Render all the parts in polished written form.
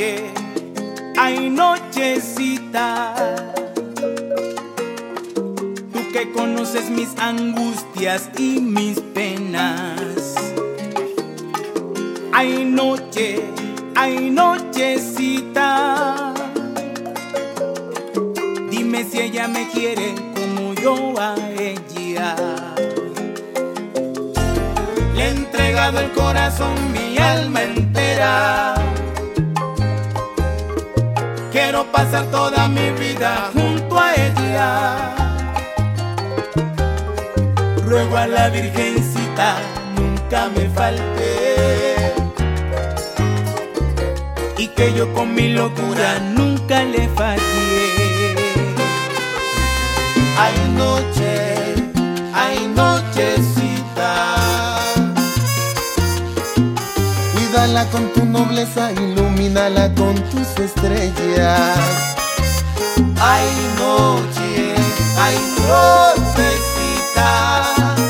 noche, ay nochecita, tú que conoces mis angustias y mis penas. Ay noche, ay nochecita, dime si ella me quiere como yo a ella. Le he entregado el corazón, mi alma entera. Quiero pasar toda mi vida junto a ella. Ruego a la Virgencita nunca me falte, y que yo con mi locura nunca le fallé. Ay noche, ay nochecita, cuídala con tu nobleza, ilumínala con tus estrellas. Ay noche, ay nochecita,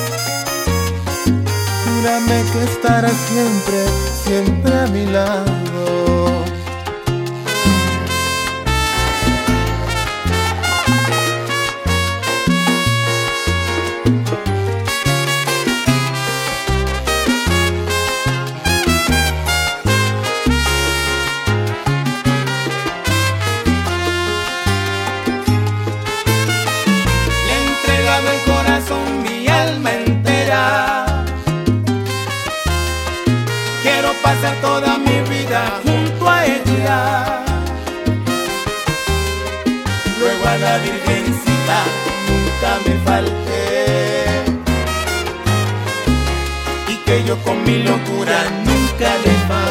júrame que estarás siempre, siempre a mi lado. el corazón, mi alma entera. Quiero pasar toda mi vida junto a ella. Ruego a la Virgencita nunca me falte, y que yo con mi locura nunca le falte.